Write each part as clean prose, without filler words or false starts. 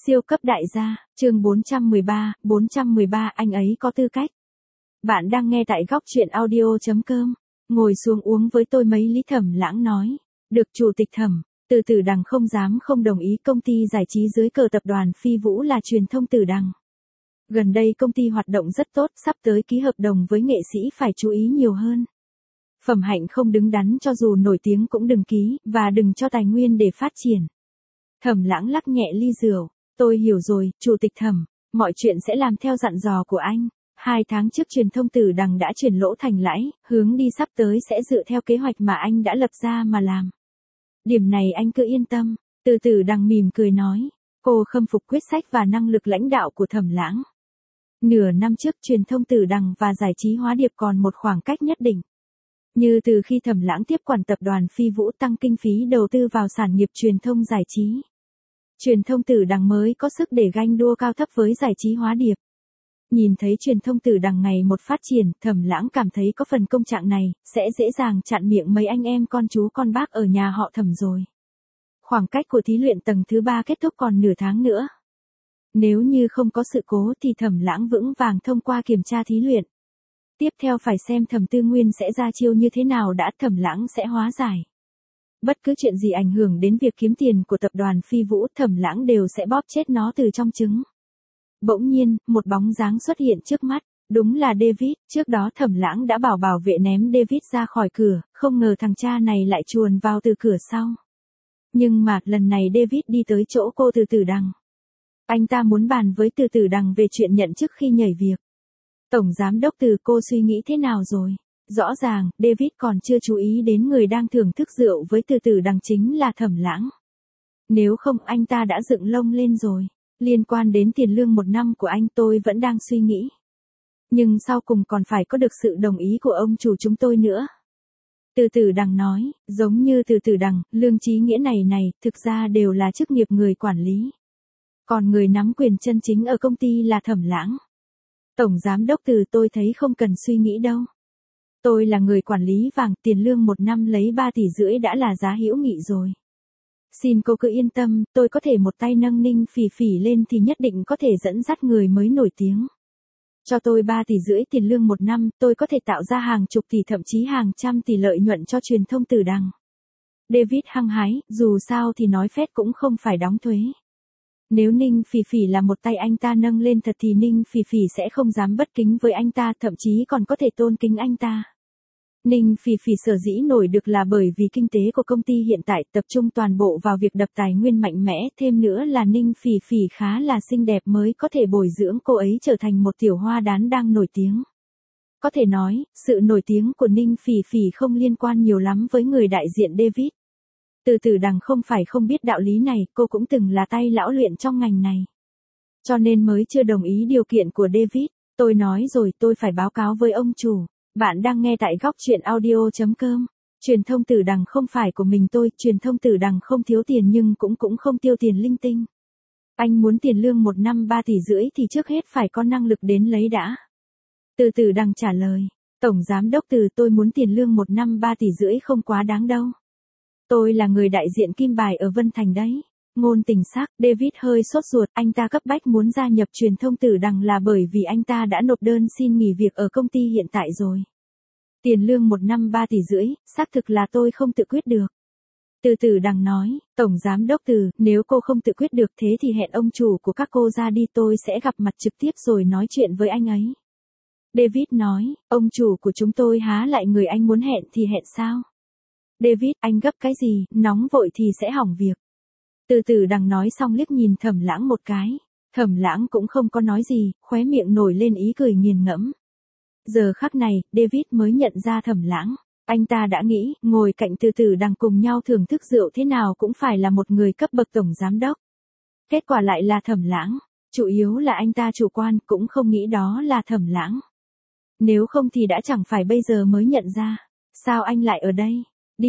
Siêu cấp đại gia, chương 413, anh ấy có tư cách. Bạn đang nghe tại góc truyện audio.com. Ngồi xuống uống với tôi mấy ly. Thẩm Lãng nói. Được chủ tịch Thẩm, Từ Tử Đằng không dám không đồng ý. Công ty giải trí dưới cờ tập đoàn Phi Vũ là truyền thông Tử Đằng. Gần đây công ty hoạt động rất tốt, sắp tới ký hợp đồng với nghệ sĩ phải chú ý nhiều hơn. Phẩm hạnh không đứng đắn cho dù nổi tiếng cũng đừng ký, và đừng cho tài nguyên để phát triển. Thẩm Lãng lắc nhẹ ly rượu. Tôi hiểu rồi, chủ tịch Thẩm, mọi chuyện sẽ làm theo dặn dò của anh. 2 tháng trước truyền thông Tử Đằng đã chuyển lỗ thành lãi, hướng đi sắp tới sẽ dựa theo kế hoạch mà anh đã lập ra mà làm. Điểm này anh cứ yên tâm. Từ Tử Đằng mỉm cười nói. Cô khâm phục quyết sách và năng lực lãnh đạo của Thẩm Lãng. Nửa năm trước truyền thông Tử Đằng và giải trí Hóa Điệp còn một khoảng cách nhất định. Như từ khi Thẩm Lãng tiếp quản tập đoàn Phi Vũ tăng kinh phí đầu tư vào sản nghiệp truyền thông giải trí. Truyền thông Tử Đằng mới có sức để ganh đua cao thấp với giải trí Hóa Điệp. Nhìn thấy truyền thông Tử Đằng ngày một phát triển, Thẩm Lãng cảm thấy có phần công trạng này, sẽ dễ dàng chặn miệng mấy anh em con chú con bác ở nhà họ Thẩm rồi. Khoảng cách của thí luyện tầng thứ 3 kết thúc còn nửa tháng nữa. Nếu như không có sự cố thì Thẩm Lãng vững vàng thông qua kiểm tra thí luyện. Tiếp theo phải xem Thẩm Tư Nguyên sẽ ra chiêu như thế nào đã. Thẩm Lãng sẽ hóa giải. Bất cứ chuyện gì ảnh hưởng đến việc kiếm tiền của tập đoàn Phi Vũ, Thẩm Lãng đều sẽ bóp chết nó từ trong trứng. Bỗng nhiên, một bóng dáng xuất hiện trước mắt, đúng là David. Trước đó Thẩm Lãng đã bảo vệ ném David ra khỏi cửa, không ngờ thằng cha này lại chuồn vào từ cửa sau. Nhưng mà lần này David đi tới chỗ cô Từ Tử Đằng. Anh ta muốn bàn với Từ Tử Đằng về chuyện nhận chức khi nhảy việc. Tổng giám đốc Từ, cô suy nghĩ thế nào rồi? Rõ ràng, David còn chưa chú ý đến người đang thưởng thức rượu với Từ Tử Đằng chính là Thẩm Lãng. Nếu không anh ta đã dựng lông lên rồi. Liên quan đến tiền lương 1 năm của anh tôi vẫn đang suy nghĩ. Nhưng sau cùng còn phải có được sự đồng ý của ông chủ chúng tôi nữa. Từ Tử Đằng nói, giống như Từ Tử Đằng, Lương Chí Nghĩa này thực ra đều là chức nghiệp người quản lý. Còn người nắm quyền chân chính ở công ty là Thẩm Lãng. Tổng giám đốc Từ, tôi thấy không cần suy nghĩ đâu. Tôi là người quản lý vàng, tiền lương 1 năm lấy 3,5 tỷ đã là giá hữu nghị rồi. Xin cô cứ yên tâm, tôi có thể một tay nâng Ninh Phỉ Phỉ lên thì nhất định có thể dẫn dắt người mới nổi tiếng. Cho tôi 3,5 tỷ tiền lương 1 năm, tôi có thể tạo ra hàng chục tỷ thậm chí hàng trăm tỷ lợi nhuận cho truyền thông Tử Đằng. David hăng hái, dù sao thì nói phét cũng không phải đóng thuế. Nếu Ninh Phỉ Phỉ là một tay anh ta nâng lên thật thì Ninh Phỉ Phỉ sẽ không dám bất kính với anh ta, thậm chí còn có thể tôn kính anh ta. Ninh Phỉ Phỉ sở dĩ nổi được là bởi vì kinh tế của công ty hiện tại tập trung toàn bộ vào việc đập tài nguyên mạnh mẽ, thêm nữa là Ninh Phỉ Phỉ khá là xinh đẹp mới có thể bồi dưỡng cô ấy trở thành một tiểu hoa đán đang nổi tiếng. Có thể nói, sự nổi tiếng của Ninh Phỉ Phỉ không liên quan nhiều lắm với người đại diện David. Từ Tử Đằng không phải không biết đạo lý này, cô cũng từng là tay lão luyện trong ngành này. Cho nên mới chưa đồng ý điều kiện của David. Tôi nói rồi, tôi phải báo cáo với ông chủ. Bạn đang nghe tại góc truyện audio.com. Truyền thông Tử Đằng không phải của mình tôi, truyền thông Tử Đằng không thiếu tiền nhưng cũng không tiêu tiền linh tinh. Anh muốn tiền lương 1 năm 3,5 tỷ thì trước hết phải có năng lực đến lấy đã. Từ Tử Đằng trả lời. Tổng giám đốc Từ, tôi muốn tiền lương 1 năm 3,5 tỷ không quá đáng đâu. Tôi là người đại diện Kim Bài ở Vân Thành đấy. Ngôn tình sắc, David hơi sốt ruột, anh ta cấp bách muốn gia nhập truyền thông Tử Đằng là bởi vì anh ta đã nộp đơn xin nghỉ việc ở công ty hiện tại rồi. Tiền lương 1 năm 3,5 tỷ, xác thực là tôi không tự quyết được. Từ Tử Đằng nói, Tổng giám đốc Từ, nếu cô không tự quyết được thế thì hẹn ông chủ của các cô ra đi, tôi sẽ gặp mặt trực tiếp rồi nói chuyện với anh ấy. David nói, ông chủ của chúng tôi há lại người anh muốn hẹn thì hẹn sao? David, anh gấp cái gì, nóng vội thì sẽ hỏng việc. Từ Tử Đằng nói xong liếc nhìn Thẩm Lãng một cái. Thẩm Lãng cũng không có nói gì, khóe miệng nổi lên ý cười nghiền ngẫm. Giờ khắc này, David mới nhận ra Thẩm Lãng. Anh ta đã nghĩ, ngồi cạnh Từ Tử Đằng cùng nhau thưởng thức rượu thế nào cũng phải là một người cấp bậc tổng giám đốc. Kết quả lại là Thẩm Lãng. Chủ yếu là anh ta chủ quan, cũng không nghĩ đó là Thẩm Lãng. Nếu không thì đã chẳng phải bây giờ mới nhận ra. Sao anh lại ở đây?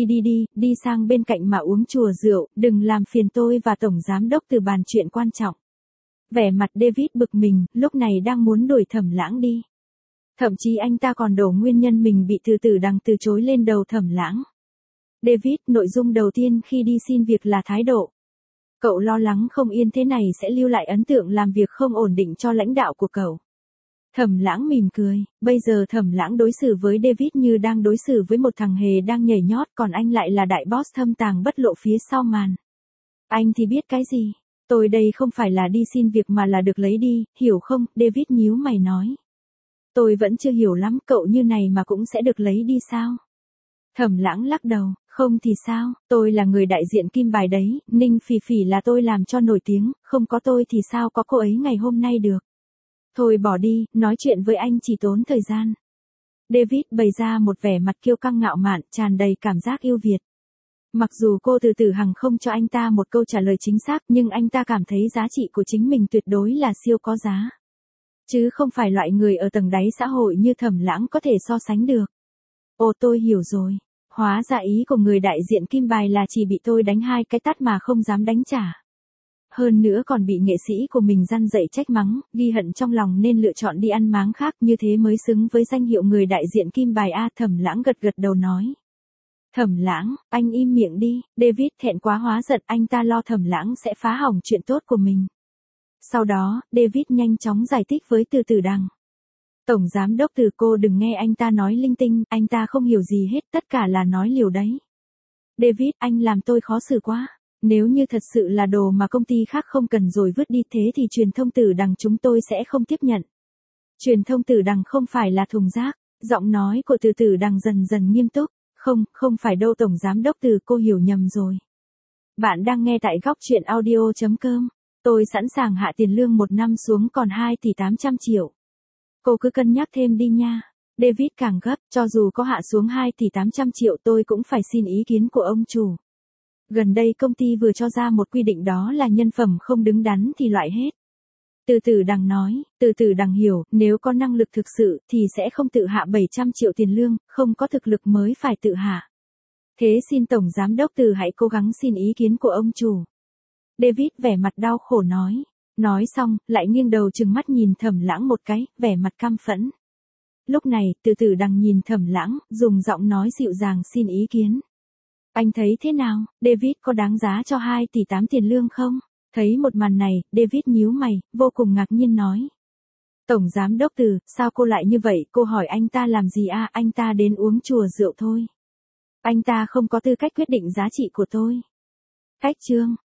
Đi sang bên cạnh mà uống chùa rượu, đừng làm phiền tôi và tổng giám đốc Từ bàn chuyện quan trọng. Vẻ mặt David bực mình, lúc này đang muốn đuổi Thẩm Lãng đi. Thậm chí anh ta còn đổ nguyên nhân mình bị Từ Tử Đằng từ chối lên đầu Thẩm Lãng. David, nội dung đầu tiên khi đi xin việc là thái độ. Cậu lo lắng không yên thế này sẽ lưu lại ấn tượng làm việc không ổn định cho lãnh đạo của cậu. Thẩm Lãng mỉm cười, bây giờ Thẩm Lãng đối xử với David như đang đối xử với một thằng hề đang nhảy nhót, còn anh lại là đại boss thâm tàng bất lộ phía sau màn. Anh thì biết cái gì? Tôi đây không phải là đi xin việc mà là được lấy đi, hiểu không? David nhíu mày nói. Tôi vẫn chưa hiểu lắm, cậu như này mà cũng sẽ được lấy đi sao? Thẩm Lãng lắc đầu, không thì sao, tôi là người đại diện Kim Bài đấy, Ninh Phỉ Phỉ là tôi làm cho nổi tiếng, không có tôi thì sao có cô ấy ngày hôm nay được. Thôi bỏ đi, nói chuyện với anh chỉ tốn thời gian. David bày ra một vẻ mặt kiêu căng ngạo mạn, tràn đầy cảm giác yêu Việt. Mặc dù cô Từ Tử Hằng không cho anh ta một câu trả lời chính xác, nhưng anh ta cảm thấy giá trị của chính mình tuyệt đối là siêu có giá. Chứ không phải loại người ở tầng đáy xã hội như Thẩm Lãng có thể so sánh được. Ồ, tôi hiểu rồi. Hóa ra ý của người đại diện Kim Bài là chỉ bị tôi đánh 2 cái tát mà không dám đánh trả. Hơn nữa còn bị nghệ sĩ của mình răn dạy trách mắng, ghi hận trong lòng nên lựa chọn đi ăn máng khác, như thế mới xứng với danh hiệu người đại diện Kim Bài a. Thẩm Lãng gật gật đầu nói. Thẩm Lãng, anh im miệng đi. David thẹn quá hóa giận, anh ta lo Thẩm Lãng sẽ phá hỏng chuyện tốt của mình. Sau đó, David nhanh chóng giải thích với Từ Tử Đằng. Tổng giám đốc Từ, cô đừng nghe anh ta nói linh tinh, anh ta không hiểu gì hết, tất cả là nói liều đấy. David, anh làm tôi khó xử quá. Nếu như thật sự là đồ mà công ty khác không cần rồi vứt đi thế thì truyền thông Tử Đằng chúng tôi sẽ không tiếp nhận. Truyền thông Tử Đằng không phải là thùng rác. Giọng nói của Từ Tử Đằng dần dần nghiêm túc. Không phải đâu tổng giám đốc Từ, cô hiểu nhầm rồi. Bạn đang nghe tại góc truyện audio.com. Tôi sẵn sàng hạ tiền lương 1 năm xuống còn 2 tỷ 800 triệu. Cô cứ cân nhắc thêm đi nha. David càng gấp, cho dù có hạ xuống 2 tỷ 800 triệu tôi cũng phải xin ý kiến của ông chủ. Gần đây công ty vừa cho ra một quy định, đó là nhân phẩm không đứng đắn thì loại hết. Từ Tử Đằng nói, Từ Tử Đằng hiểu, nếu có năng lực thực sự thì sẽ không tự hạ 700 triệu tiền lương, không có thực lực mới phải tự hạ. Thế xin tổng giám đốc Từ hãy cố gắng xin ý kiến của ông chủ. David vẻ mặt đau khổ nói. Nói xong, lại nghiêng đầu trừng mắt nhìn Thẩm Lãng một cái, vẻ mặt căm phẫn. Lúc này, Từ Tử Đằng nhìn Thẩm Lãng, dùng giọng nói dịu dàng xin ý kiến. Anh thấy thế nào, David có đáng giá cho 2 tỷ 8 tiền lương không? Thấy một màn này, David nhíu mày, vô cùng ngạc nhiên nói. Tổng giám đốc Từ, sao cô lại như vậy, cô hỏi anh ta làm gì à, anh ta đến uống chùa rượu thôi. Anh ta không có tư cách quyết định giá trị của tôi. Cách chương.